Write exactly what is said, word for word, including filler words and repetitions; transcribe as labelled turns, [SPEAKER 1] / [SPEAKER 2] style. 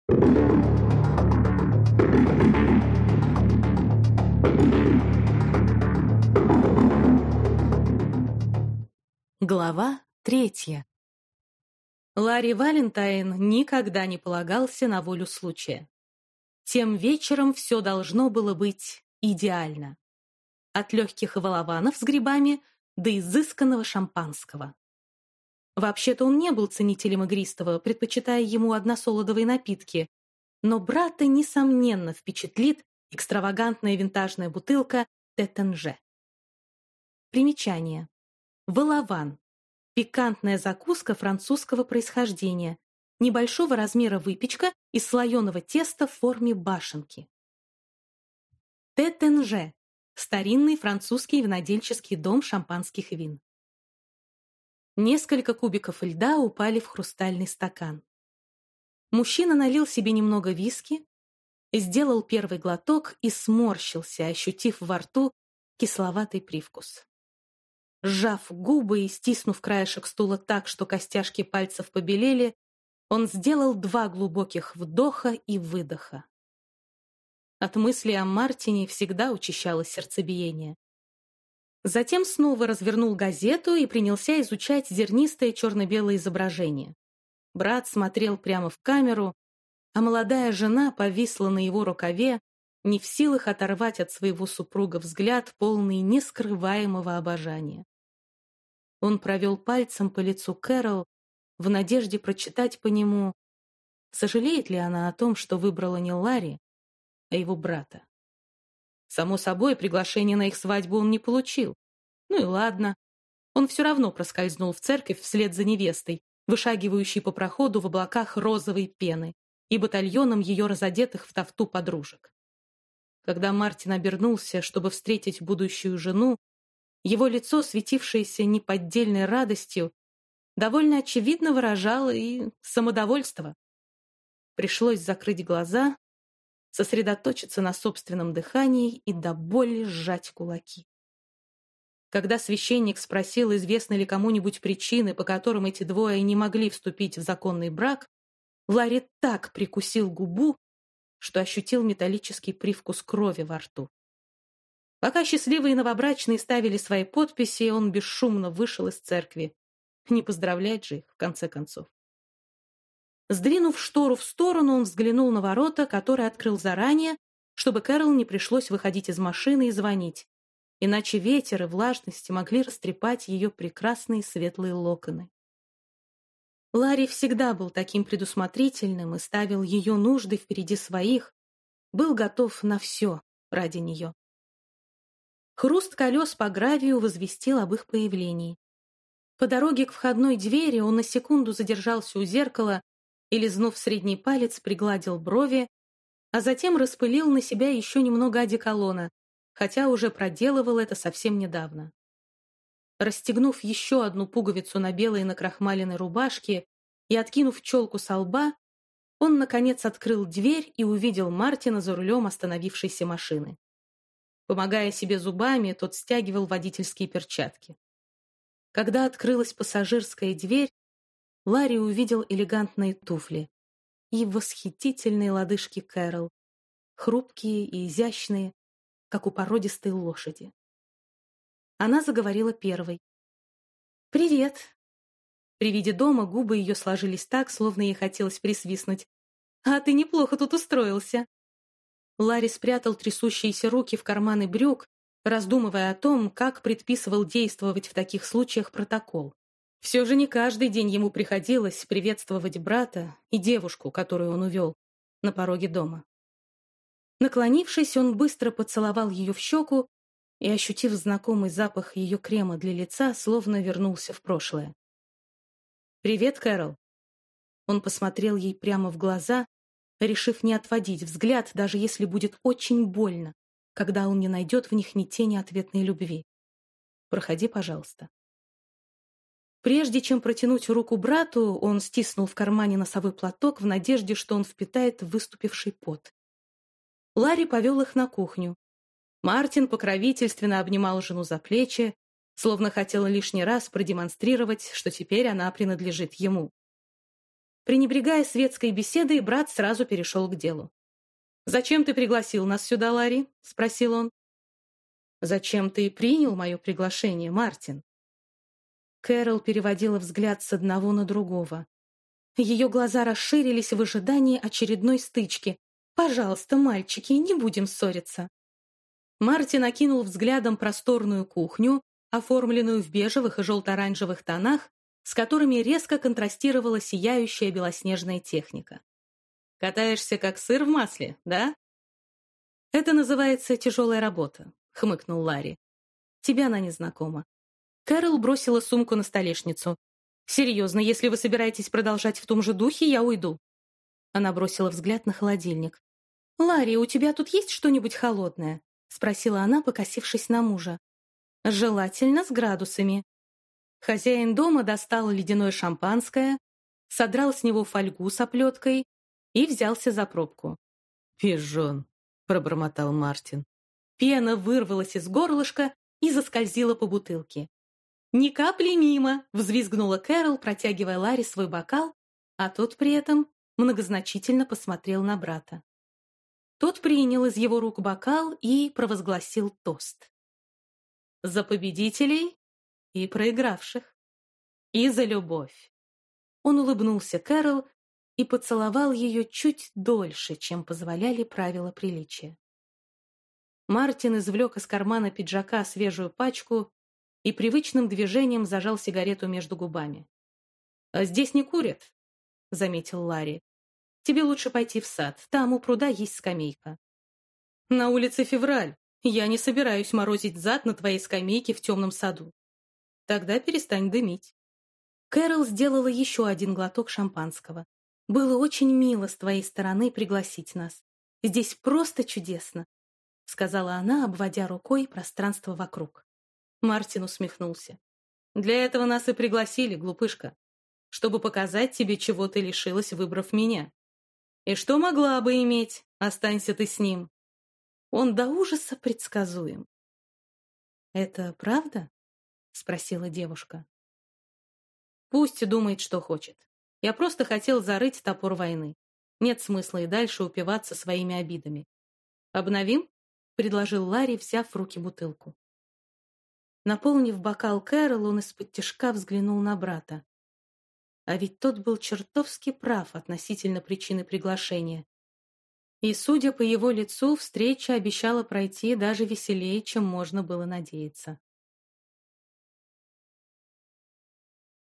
[SPEAKER 1] Глава третья. Ларри Валентайн никогда не полагался на волю случая. Тем вечером все должно было быть идеально. От легких волованов с грибами до изысканного шампанского. Вообще-то он не был ценителем игристого, предпочитая ему односолодовые напитки, но брата, несомненно, впечатлит экстравагантная винтажная бутылка Теттенже. Примечание. Волован. Пикантная закуска французского происхождения. Небольшого размера выпечка из слоеного теста в форме башенки. Теттенже. Старинный французский винодельческий дом шампанских вин. Несколько кубиков льда упали в хрустальный стакан. Мужчина налил себе немного виски, сделал первый глоток и сморщился, ощутив во рту кисловатый привкус. Сжав губы и стиснув краешек стула так, что костяшки пальцев побелели, он сделал два глубоких вдоха и выдоха. От мысли о Мартине всегда учащалось сердцебиение. Затем снова развернул газету и принялся изучать зернистое черно-белое изображение. Брат смотрел прямо в камеру, а молодая жена повисла на его рукаве, не в силах оторвать от своего супруга взгляд, полный нескрываемого обожания. Он провел пальцем по лицу Кэрол в надежде прочитать по нему, сожалеет ли она о том, что выбрала не Ларри, а его брата. Само собой, приглашение на их свадьбу он не получил. Ну и ладно. Он все равно проскользнул в церковь вслед за невестой, вышагивающей по проходу в облаках розовой пены и батальоном ее разодетых в тафту подружек. Когда Мартин обернулся, чтобы встретить будущую жену, его лицо, светившееся неподдельной радостью, довольно очевидно выражало и самодовольство. Пришлось закрыть глаза, сосредоточиться на собственном дыхании и до боли сжать кулаки. Когда священник спросил, известны ли кому-нибудь причины, по которым эти двое не могли вступить в законный брак, Ларри так прикусил губу, что ощутил металлический привкус крови во рту. Пока счастливые новобрачные ставили свои подписи, он бесшумно вышел из церкви. Не поздравлять же их, в конце концов. Сдвинув штору в сторону, он взглянул на ворота, которые открыл заранее, чтобы Кэрол не пришлось выходить из машины и звонить, иначе ветер и влажность могли растрепать ее прекрасные светлые локоны. Ларри всегда был таким предусмотрительным и ставил ее нужды впереди своих, был готов на все ради нее. Хруст колес по гравию возвестил об их появлении. По дороге к входной двери он на секунду задержался у зеркала и, лизнув средний палец, пригладил брови, а затем распылил на себя еще немного одеколона, хотя уже проделывал это совсем недавно. Расстегнув еще одну пуговицу на белой накрахмаленной рубашке и откинув челку со лба, он, наконец, открыл дверь и увидел Мартина за рулем остановившейся машины. Помогая себе зубами, тот стягивал водительские перчатки. Когда открылась пассажирская дверь, Ларри увидел элегантные туфли и восхитительные лодыжки Кэрол, хрупкие и изящные, как у породистой лошади. Она заговорила первой. «Привет!» При виде дома губы ее сложились так, словно ей хотелось присвистнуть. «А ты неплохо тут устроился!» Ларри спрятал трясущиеся руки в карманы брюк, раздумывая о том, как предписывал действовать в таких случаях протокол. Все же не каждый день ему приходилось приветствовать брата и девушку, которую он увел, на пороге дома. Наклонившись, он быстро поцеловал ее в щеку и, ощутив знакомый запах ее крема для лица, словно вернулся в прошлое. «Привет, Кэрол!» Он посмотрел ей прямо в глаза, решив не отводить взгляд, даже если будет очень больно, когда он не найдет в них ни тени ответной любви. «Проходи, пожалуйста». Прежде чем протянуть руку брату, он стиснул в кармане носовой платок в надежде, что он впитает выступивший пот. Ларри повел их на кухню. Мартин покровительственно обнимал жену за плечи, словно хотел лишний раз продемонстрировать, что теперь она принадлежит ему. Пренебрегая светской беседой, брат сразу перешел к делу. «Зачем ты пригласил нас сюда, Ларри?» — спросил он. «Зачем ты принял мое приглашение, Мартин?» Кэрол переводила взгляд с одного на другого. Ее глаза расширились в ожидании очередной стычки. «Пожалуйста, мальчики, не будем ссориться». Мартин окинул взглядом просторную кухню, оформленную в бежевых и желто-оранжевых тонах, с которыми резко контрастировала сияющая белоснежная техника. «Катаешься, как сыр в масле, да?» «Это называется тяжелая работа», — хмыкнул Ларри. «Тебе она не знакома». Кэрол бросила сумку на столешницу. «Серьезно, если вы собираетесь продолжать в том же духе, я уйду». Она бросила взгляд на холодильник. «Ларри, у тебя тут есть что-нибудь холодное?» — спросила она, покосившись на мужа. «Желательно с градусами». Хозяин дома достал ледяное шампанское, содрал с него фольгу с оплеткой и взялся за пробку. «Пижон», — пробормотал Мартин. Пена вырвалась из горлышка и заскользила по бутылке. «Ни капли мимо!» — взвизгнула Кэрол, протягивая Ларри свой бокал, а тот при этом многозначительно посмотрел на брата. Тот принял из его рук бокал и провозгласил тост. «За победителей и проигравших. И за любовь». Он улыбнулся Кэрол и поцеловал ее чуть дольше, чем позволяли правила приличия. Мартин извлек из кармана пиджака свежую пачку и привычным движением зажал сигарету между губами. «А здесь не курят», — заметил Ларри. «Тебе лучше пойти в сад, там у пруда есть скамейка». «На улице февраль. Я не собираюсь морозить зад на твоей скамейке в темном саду. Тогда перестань дымить». Кэрол сделала еще один глоток шампанского. «Было очень мило с твоей стороны пригласить нас. Здесь просто чудесно», — сказала она, обводя рукой пространство вокруг. Мартин усмехнулся. «Для этого нас и пригласили, глупышка, чтобы показать тебе, чего ты лишилась, выбрав меня. И что могла бы иметь, останься ты с ним. Он до ужаса предсказуем». «Это правда?» — спросила девушка. «Пусть думает, что хочет. Я просто хотел зарыть топор войны. Нет смысла и дальше упиваться своими обидами. Обновим?» — предложил Ларри, взяв в руки бутылку. Наполнив бокал Кэрол, он из-под тишка взглянул на брата. А ведь тот был чертовски прав относительно причины приглашения. И, судя по его лицу, встреча обещала пройти даже веселее, чем можно было надеяться.